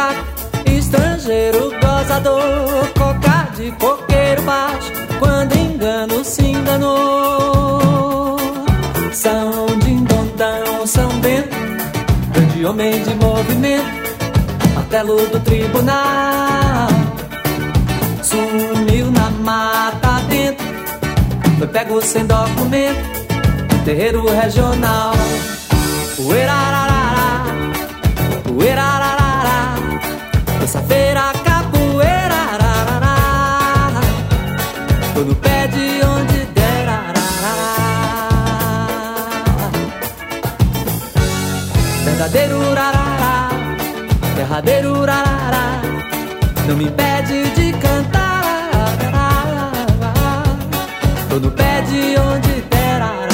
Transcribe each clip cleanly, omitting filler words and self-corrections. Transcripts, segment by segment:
craque, estrangeiro gozador, coca de coqueiro baixo, quando engano se enganou. São dindondão, São Bento, grande homem de movimento, martelo do tribunal. Sumiu na mata dentro, foi pego sem documento, terreiro regional. Uerararara, uerararara, terça-feira capoeira, ararará, tô no pé de onde der, ararará. Verdadeiro urarará, derradeiro urarará, não me impede de cantar, ararará, tô no pé de onde der, ararará.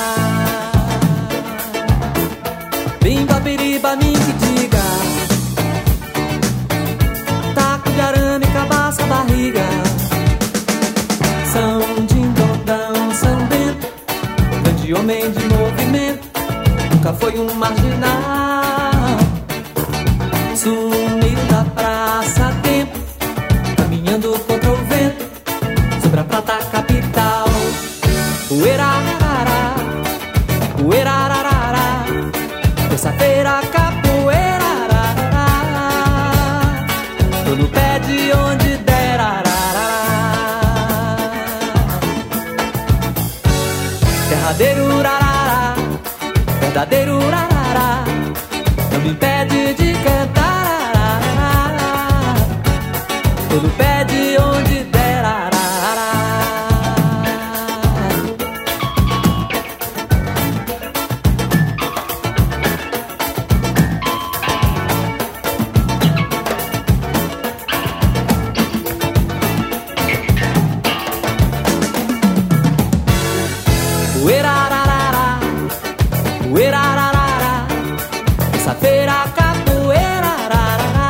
Bimba, biriba, mim que diga, taco de arame, cabaça, barriga. São dindondão, São Bento, grande homem de movimento, nunca foi um marginal. Sumiu da praça a tempo, caminhando contra o vento, sobre a prata capital. Uerararara, uerararara, terça-feira capoeira, ararará, tô no pé de onde der, ararará. Derradeiro urarará, verdadeiro urarará, não me impede de cantar, ararará, tô no pé de onde der, ararará. Uerararara, uerararara, terça-feira capoeira, ararará,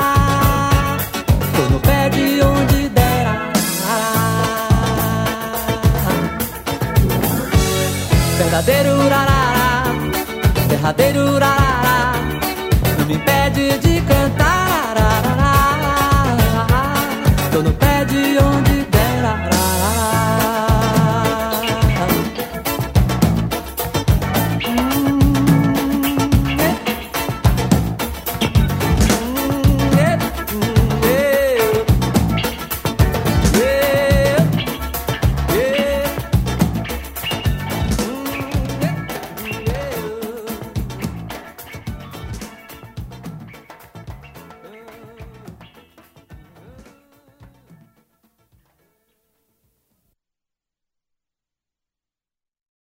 tô no pé de onde der, ararará. Verdadeiro urarará, derradeiro urarará,